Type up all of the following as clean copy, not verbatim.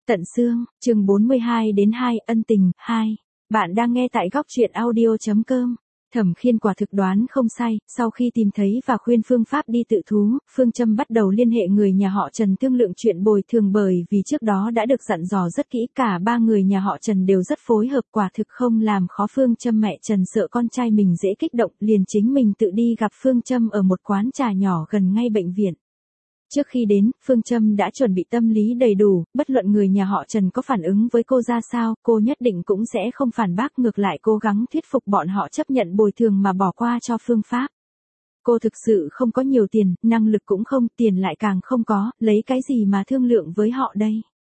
Tận xương, chương 42 đến 2, ân tình, 2. Bạn đang nghe tại góc truyện audio.com. Thẩm Khiên quả thực đoán không sai, sau khi tìm thấy và khuyên phương pháp đi tự thú, Phương Châm bắt đầu liên hệ người nhà họ Trần thương lượng chuyện bồi thường bởi vì trước đó đã được dặn dò rất kỹ, cả ba người nhà họ Trần đều rất phối hợp, quả thực không làm khó Phương Châm. Mẹ Trần sợ con trai mình dễ kích động, liền chính mình tự đi gặp Phương Châm ở một quán trà nhỏ gần ngay bệnh viện. Trước khi đến, Phương Châm đã chuẩn bị tâm lý đầy đủ, bất luận người nhà họ Trần có phản ứng với cô ra sao, cô nhất định cũng sẽ không phản bác, ngược lại cố gắng thuyết phục bọn họ chấp nhận bồi thường mà bỏ qua cho phương pháp. Cô thực sự không có nhiều tiền, năng lực cũng không, tiền lại càng không có, lấy cái gì mà thương lượng với họ đây.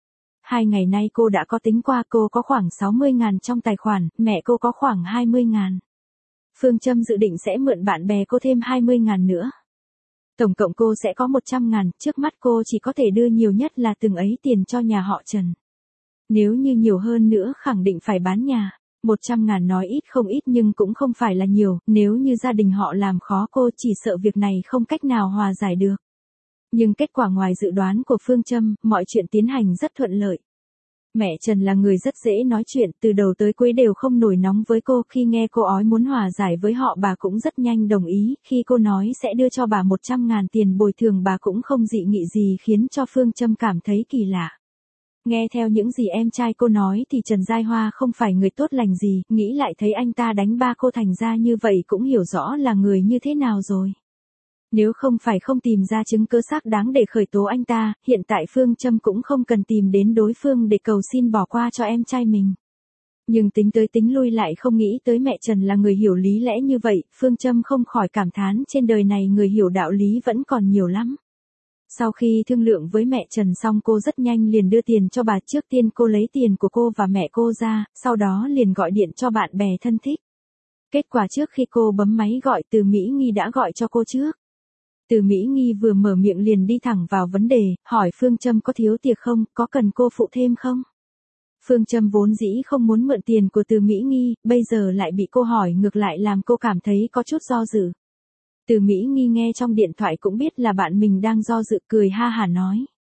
2 ngày nay cô đã có tính qua, cô có khoảng 60.000 trong tài khoản, mẹ cô có khoảng 20.000. Phương Châm dự định sẽ mượn bạn bè cô thêm 20.000 nữa. Tổng cộng cô sẽ có 100.000, trước mắt cô chỉ có thể đưa nhiều nhất là từng ấy tiền cho nhà họ Trần. Nếu như nhiều hơn nữa khẳng định phải bán nhà. 100.000 nói ít không ít nhưng cũng không phải là nhiều, nếu như gia đình họ làm khó cô chỉ sợ việc này không cách nào hòa giải được. Nhưng kết quả ngoài dự đoán của Phương Châm, mọi chuyện tiến hành rất thuận lợi. Mẹ Trần là người rất dễ nói chuyện, từ đầu tới cuối đều không nổi nóng với cô, khi nghe cô ói muốn hòa giải với họ bà cũng rất nhanh đồng ý, khi cô nói sẽ đưa cho bà 100.000 tiền bồi thường bà cũng không dị nghị gì, khiến cho Phương Châm cảm thấy kỳ lạ. Nghe theo những gì em trai cô nói thì Trần Giai Hoa không phải người tốt lành gì, nghĩ lại thấy anh ta đánh ba cô thành ra như vậy cũng hiểu rõ là người như thế nào rồi. Nếu không phải không tìm ra chứng cứ xác đáng để khởi tố anh ta, hiện tại Phương Châm cũng không cần tìm đến đối phương để cầu xin bỏ qua cho em trai mình. Nhưng tính tới tính lui lại không nghĩ tới mẹ Trần là người hiểu lý lẽ như vậy, Phương Châm không khỏi cảm thán trên đời này người hiểu đạo lý vẫn còn nhiều lắm. Sau khi thương lượng với mẹ Trần xong cô rất nhanh liền đưa tiền cho bà, trước tiên cô lấy tiền của cô và mẹ cô ra, sau đó liền gọi điện cho bạn bè thân thích. Kết quả trước khi cô bấm máy gọi Từ Mỹ Nghi đã gọi cho cô trước. Từ Mỹ Nghi vừa mở miệng liền đi thẳng vào vấn đề, hỏi Phương Châm có thiếu tiền không, có cần cô phụ thêm không? Phương Châm vốn dĩ không muốn mượn tiền của Từ Mỹ Nghi, bây giờ lại bị cô hỏi ngược lại làm cô cảm thấy có chút do dự. Từ Mỹ Nghi nghe trong điện thoại cũng biết là bạn mình đang do dự, cười ha hả nói.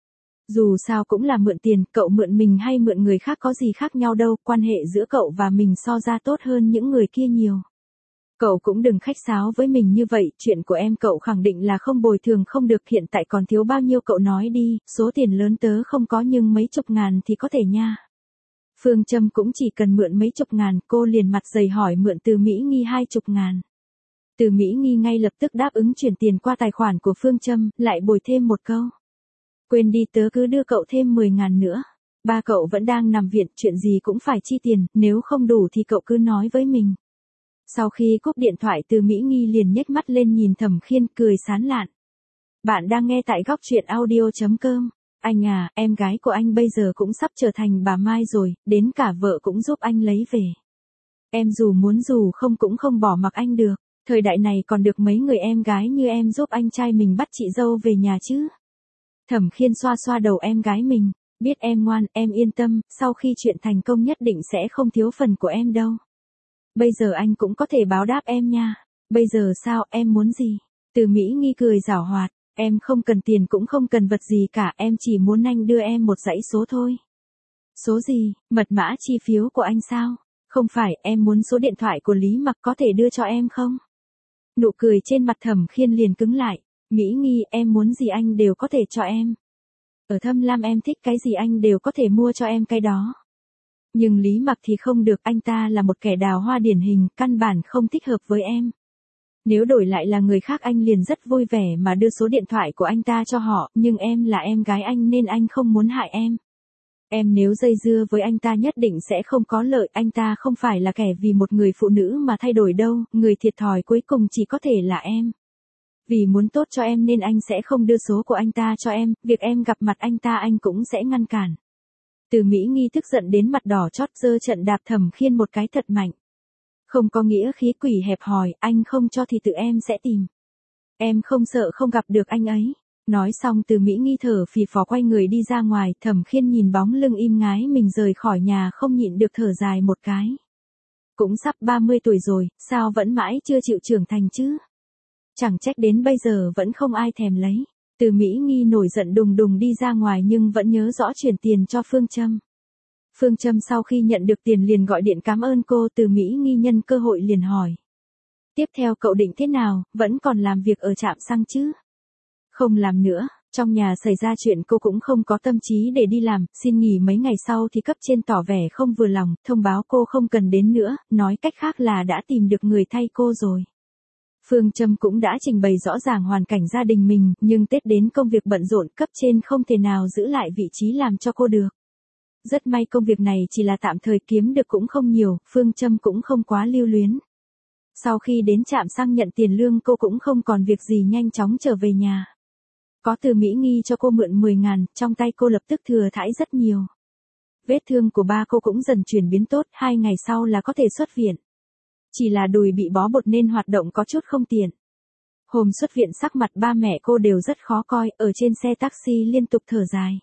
Dù sao cũng là mượn tiền, cậu mượn mình hay mượn người khác có gì khác nhau đâu, quan hệ giữa cậu và mình so ra tốt hơn những người kia nhiều. Cậu cũng đừng khách sáo với mình như vậy, chuyện của em cậu khẳng định là không bồi thường không được, hiện tại còn thiếu bao nhiêu cậu nói đi, số tiền lớn tớ không có nhưng mấy chục ngàn thì có thể nha. Phương Châm cũng chỉ cần mượn mấy chục ngàn, cô liền mặt dày hỏi mượn Từ Mỹ Nghi 20.000. Từ Mỹ Nghi ngay lập tức đáp ứng chuyển tiền qua tài khoản của Phương Châm, lại bồi thêm một câu. Quên đi, tớ cứ đưa cậu thêm 10.000 nữa. Ba cậu vẫn đang nằm viện, chuyện gì cũng phải chi tiền, nếu không đủ thì cậu cứ nói với mình. Sau khi cúp điện thoại Từ Mỹ Nghi liền nhếch mắt lên nhìn Thẩm Khiên, cười sán lạn. Bạn đang nghe tại góc truyện audio.com. Anh à, em gái của anh bây giờ cũng sắp trở thành bà Mai rồi, đến cả vợ cũng giúp anh lấy về. Em dù muốn dù không cũng không bỏ mặc anh được, thời đại này còn được mấy người em gái như em giúp anh trai mình bắt chị dâu về nhà chứ. Thẩm Khiên xoa xoa đầu em gái mình, biết em ngoan, em yên tâm, sau khi chuyện thành công nhất định sẽ không thiếu phần của em đâu. Bây giờ anh cũng có thể báo đáp em nha. Bây giờ sao, em muốn gì? Từ Mỹ Nghi cười giảo hoạt, em không cần tiền cũng không cần vật gì cả, em chỉ muốn anh đưa em một dãy số thôi. Số gì, mật mã chi phiếu của anh sao? Không phải, em muốn số điện thoại của Lý Mặc, có thể đưa cho em không? Nụ cười trên mặt Thẩm Khiên liền cứng lại. Mỹ Nghi, em muốn gì anh đều có thể cho em. Ở Thâm Lam em thích cái gì anh đều có thể mua cho em cái đó. Nhưng Lý Mặc thì không được, anh ta là một kẻ đào hoa điển hình, căn bản không thích hợp với em. Nếu đổi lại là người khác anh liền rất vui vẻ mà đưa số điện thoại của anh ta cho họ, nhưng em là em gái anh nên anh không muốn hại em. Em nếu dây dưa với anh ta nhất định sẽ không có lợi, anh ta không phải là kẻ vì một người phụ nữ mà thay đổi đâu, người thiệt thòi cuối cùng chỉ có thể là em. Vì muốn tốt cho em nên anh sẽ không đưa số của anh ta cho em, việc em gặp mặt anh ta anh cũng sẽ ngăn cản. Từ Mỹ Nghi tức giận đến mặt đỏ chót, giơ trận đạp Thẩm Khiên một cái thật mạnh. Không có nghĩa khí quỷ hẹp hòi, anh không cho thì tự em sẽ tìm. Em không sợ không gặp được anh ấy. Nói xong Từ Mỹ Nghi thở phì phò quay người đi ra ngoài, Thẩm Khiên nhìn bóng lưng im ngái mình rời khỏi nhà không nhịn được thở dài một cái. Cũng sắp 30 tuổi rồi, sao vẫn mãi chưa chịu trưởng thành chứ? Chẳng trách đến bây giờ vẫn không ai thèm lấy. Từ Mỹ Nghi nổi giận đùng đùng đi ra ngoài nhưng vẫn nhớ rõ chuyển tiền cho Phương Trâm. Phương Trâm sau khi nhận được tiền liền gọi điện cảm ơn cô. Từ Mỹ Nghi nhân cơ hội liền hỏi. Tiếp theo cậu định thế nào, vẫn còn làm việc ở trạm xăng chứ? Không làm nữa, trong nhà xảy ra chuyện cô cũng không có tâm trí để đi làm, xin nghỉ mấy ngày sau thì cấp trên tỏ vẻ không vừa lòng, thông báo cô không cần đến nữa, nói cách khác là đã tìm được người thay cô rồi. Phương Trâm cũng đã trình bày rõ ràng hoàn cảnh gia đình mình, nhưng Tết đến công việc bận rộn, cấp trên không thể nào giữ lại vị trí làm cho cô được. Rất may công việc này chỉ là tạm thời, kiếm được cũng không nhiều, Phương Trâm cũng không quá lưu luyến. Sau khi đến trạm xăng nhận tiền lương cô cũng không còn việc gì nhanh chóng trở về nhà. Có Từ Mỹ Nghi cho cô mượn 10.000, trong tay cô lập tức thừa thãi rất nhiều. Vết thương của ba cô cũng dần chuyển biến tốt, 2 ngày sau là có thể xuất viện. Chỉ là đùi bị bó bột nên hoạt động có chút không tiện. Hôm xuất viện sắc mặt ba mẹ cô đều rất khó coi, ở trên xe taxi liên tục thở dài.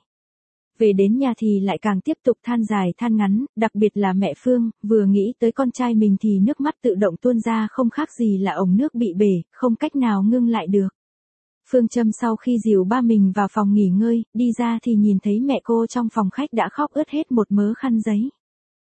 Về đến nhà thì lại càng tiếp tục than dài than ngắn, đặc biệt là mẹ Phương, vừa nghĩ tới con trai mình thì nước mắt tự động tuôn ra không khác gì là ống nước bị bể, không cách nào ngưng lại được. Phương Trâm sau khi dìu ba mình vào phòng nghỉ ngơi, đi ra thì nhìn thấy mẹ cô trong phòng khách đã khóc ướt hết một mớ khăn giấy.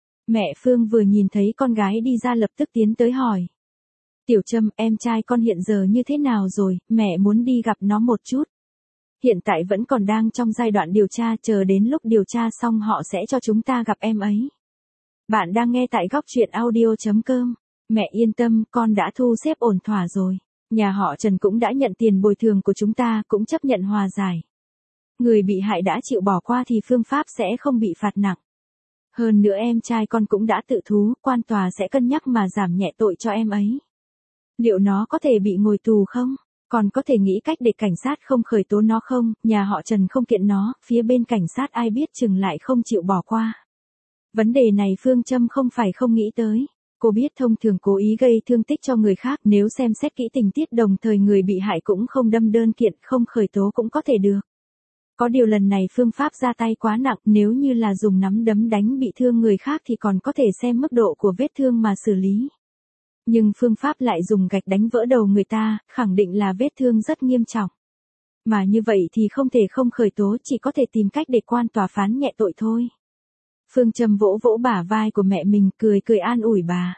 Mẹ Phương vừa nhìn thấy con gái đi ra lập tức tiến tới hỏi. Tiểu Trâm, em trai con hiện giờ như thế nào rồi, mẹ muốn đi gặp nó một chút. Hiện tại vẫn còn đang trong giai đoạn điều tra, chờ đến lúc điều tra xong họ sẽ cho chúng ta gặp em ấy. Bạn đang nghe tại góc truyện audio.com. Mẹ yên tâm, con đã thu xếp ổn thỏa rồi. Nhà họ Trần cũng đã nhận tiền bồi thường của chúng ta, cũng chấp nhận hòa giải. Người bị hại đã chịu bỏ qua thì phương pháp sẽ không bị phạt nặng. Hơn nữa em trai con cũng đã tự thú, quan tòa sẽ cân nhắc mà giảm nhẹ tội cho em ấy. Liệu nó có thể bị ngồi tù không? Còn có thể nghĩ cách để cảnh sát không khởi tố nó không? Nhà họ Trần không kiện nó, phía bên cảnh sát ai biết chừng lại không chịu bỏ qua. Vấn đề này Phương Trâm không phải không nghĩ tới. Cô biết thông thường cố ý gây thương tích cho người khác, nếu xem xét kỹ tình tiết đồng thời người bị hại cũng không đâm đơn kiện, không khởi tố cũng có thể được. Có điều lần này phương pháp ra tay quá nặng, nếu như là dùng nắm đấm đánh bị thương người khác thì còn có thể xem mức độ của vết thương mà xử lý. Nhưng phương pháp lại dùng gạch đánh vỡ đầu người ta, khẳng định là vết thương rất nghiêm trọng. Mà như vậy thì không thể không khởi tố, chỉ có thể tìm cách để quan tòa phán nhẹ tội thôi. Phương Trâm vỗ vỗ bả vai của mẹ mình, cười cười an ủi bà.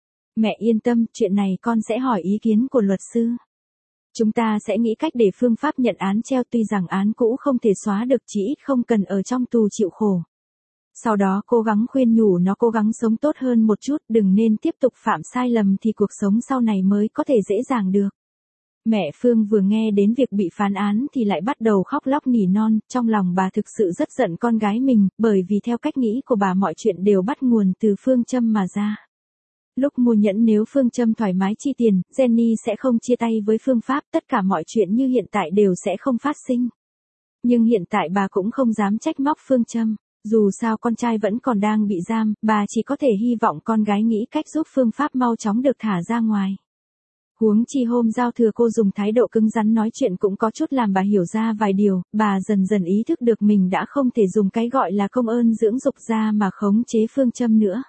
Mẹ yên tâm, chuyện này con sẽ hỏi ý kiến của luật sư. Chúng ta sẽ nghĩ cách để phương pháp nhận án treo, tuy rằng án cũ không thể xóa được, chỉ ít không cần ở trong tù chịu khổ. Sau đó cố gắng khuyên nhủ nó cố gắng sống tốt hơn một chút, đừng nên tiếp tục phạm sai lầm thì cuộc sống sau này mới có thể dễ dàng được. Mẹ Phương vừa nghe đến việc bị phán án thì lại bắt đầu khóc lóc nỉ non, trong lòng bà thực sự rất giận con gái mình, bởi vì theo cách nghĩ của bà mọi chuyện đều bắt nguồn từ Phương Trâm mà ra. Lúc mua nhẫn nếu Phương Trâm thoải mái chi tiền, Jenny sẽ không chia tay với phương pháp, tất cả mọi chuyện như hiện tại đều sẽ không phát sinh. Nhưng hiện tại bà cũng không dám trách móc Phương Trâm. Dù sao con trai vẫn còn đang bị giam, bà chỉ có thể hy vọng con gái nghĩ cách giúp phương pháp mau chóng được thả ra ngoài. Huống chi hôm giao thừa cô dùng thái độ cứng rắn nói chuyện cũng có chút làm bà hiểu ra vài điều, bà dần dần ý thức được mình đã không thể dùng cái gọi là công ơn dưỡng dục ra mà khống chế Phương Trâm nữa.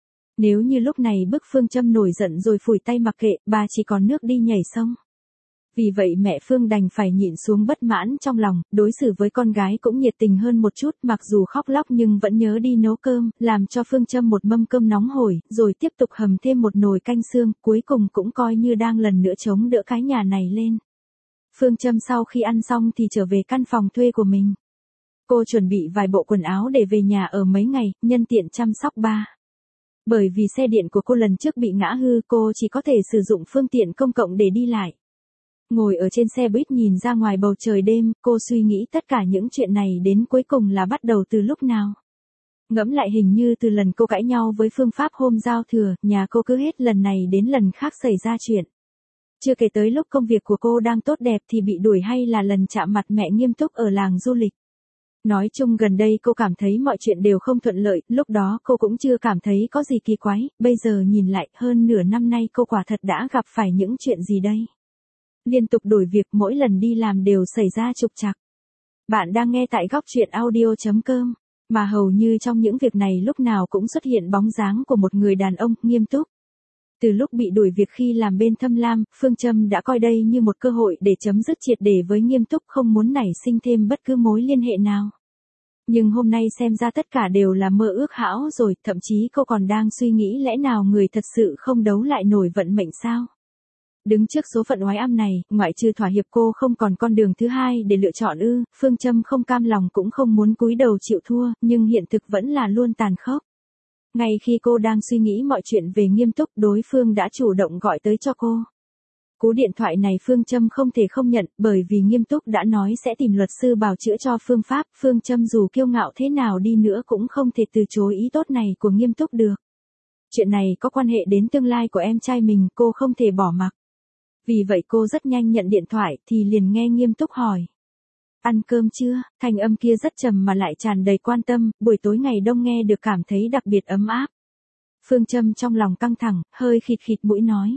Nếu như lúc này bức Phương Trâm nổi giận rồi phủi tay mặc kệ, bà chỉ còn nước đi nhảy sông. Vì vậy mẹ Phương đành phải nhịn xuống bất mãn trong lòng, đối xử với con gái cũng nhiệt tình hơn một chút, mặc dù khóc lóc nhưng vẫn nhớ đi nấu cơm, làm cho Phương Trâm một mâm cơm nóng hổi, rồi tiếp tục hầm thêm một nồi canh xương, cuối cùng cũng coi như đang lần nữa chống đỡ cái nhà này lên. Phương Trâm sau khi ăn xong thì trở về căn phòng thuê của mình. Cô chuẩn bị vài bộ quần áo để về nhà ở mấy ngày, nhân tiện chăm sóc ba. Bởi vì xe điện của cô lần trước bị ngã hư, cô chỉ có thể sử dụng phương tiện công cộng để đi lại. Ngồi ở trên xe buýt nhìn ra ngoài bầu trời đêm, cô suy nghĩ tất cả những chuyện này đến cuối cùng là bắt đầu từ lúc nào. Ngẫm lại hình như từ lần cô cãi nhau với phương pháp hôm giao thừa, nhà cô cứ hết lần này đến lần khác xảy ra chuyện. Chưa kể tới lúc công việc của cô đang tốt đẹp thì bị đuổi hay là lần chạm mặt mẹ nghiêm túc ở làng du lịch. Nói chung gần đây cô cảm thấy mọi chuyện đều không thuận lợi, lúc đó cô cũng chưa cảm thấy có gì kỳ quái, bây giờ nhìn lại hơn nửa năm nay cô quả thật đã gặp phải những chuyện gì đây. Liên tục đổi việc, mỗi lần đi làm đều xảy ra trục trặc. Bạn đang nghe tại góc truyện audio.com, mà hầu như trong những việc này lúc nào cũng xuất hiện bóng dáng của một người đàn ông nghiêm túc. Từ lúc bị đuổi việc khi làm bên Thâm Lam, Phương Trâm đã coi đây như một cơ hội để chấm dứt triệt để với Nghiêm Túc, không muốn nảy sinh thêm bất cứ mối liên hệ nào. Nhưng hôm nay xem ra tất cả đều là mơ ước hão rồi, thậm chí cô còn đang suy nghĩ lẽ nào người thật sự không đấu lại nổi vận mệnh sao? Đứng trước số phận oái âm này, ngoại trừ thỏa hiệp cô không còn con đường thứ hai để lựa chọn ư? Phương Trâm không cam lòng cũng không muốn cúi đầu chịu thua, nhưng hiện thực vẫn là luôn tàn khốc. Ngay khi cô đang suy nghĩ mọi chuyện về Nghiêm Túc, đối phương đã chủ động gọi tới cho cô. Cú điện thoại này Phương Trâm không thể không nhận, bởi vì Nghiêm Túc đã nói sẽ tìm luật sư bào chữa cho Phương Pháp. Phương Trâm dù kiêu ngạo thế nào đi nữa cũng không thể từ chối ý tốt này của Nghiêm Túc được. Chuyện này có quan hệ đến tương lai của em trai mình, cô không thể bỏ mặc. Vì vậy cô rất nhanh nhận điện thoại thì liền nghe Nghiêm Túc hỏi. Ăn cơm chưa? Thanh âm kia rất trầm mà lại tràn đầy quan tâm, buổi tối ngày đông nghe được cảm thấy đặc biệt ấm áp. Phương Trâm trong lòng căng thẳng, hơi khịt khịt mũi nói.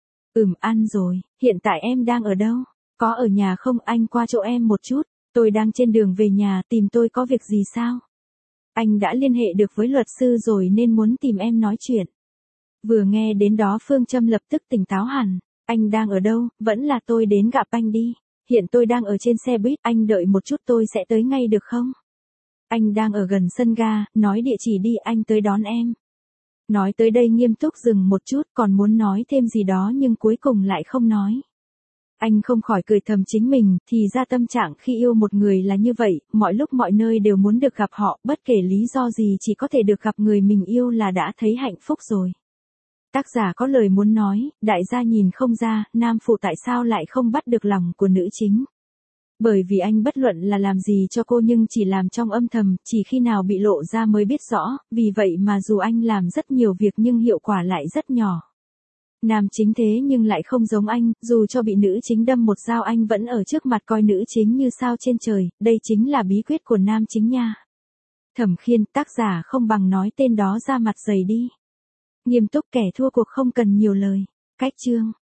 Ăn rồi, hiện tại em đang ở đâu? Có ở nhà không, anh qua chỗ em một chút, tôi đang trên đường về nhà, tìm tôi có việc gì sao? Anh đã liên hệ được với luật sư rồi nên muốn tìm em nói chuyện. Vừa nghe đến đó Phương Trâm lập tức tỉnh táo hẳn. Anh đang ở đâu? Vẫn là tôi đến gặp anh đi. Hiện tôi đang ở trên xe buýt, anh đợi một chút tôi sẽ tới ngay được không? Anh đang ở gần sân ga, nói địa chỉ đi, anh tới đón em. Nói tới đây Nghiêm Túc dừng một chút, còn muốn nói thêm gì đó nhưng cuối cùng lại không nói. Anh không khỏi cười thầm chính mình, thì ra tâm trạng khi yêu một người là như vậy, mọi lúc mọi nơi đều muốn được gặp họ, bất kể lý do gì chỉ có thể được gặp người mình yêu là đã thấy hạnh phúc rồi. Tác giả có lời muốn nói, đại gia nhìn không ra, nam phụ tại sao lại không bắt được lòng của nữ chính. Bởi vì anh bất luận là làm gì cho cô nhưng chỉ làm trong âm thầm, chỉ khi nào bị lộ ra mới biết rõ, vì vậy mà dù anh làm rất nhiều việc nhưng hiệu quả lại rất nhỏ. Nam chính thế nhưng lại không giống anh, dù cho bị nữ chính đâm một dao anh vẫn ở trước mặt coi nữ chính như sao trên trời, đây chính là bí quyết của nam chính nha. Thẩm Khiên, tác giả không bằng nói tên đó ra mặt dày đi. Nghiêm Túc, kẻ thua cuộc không cần nhiều lời. Cách chương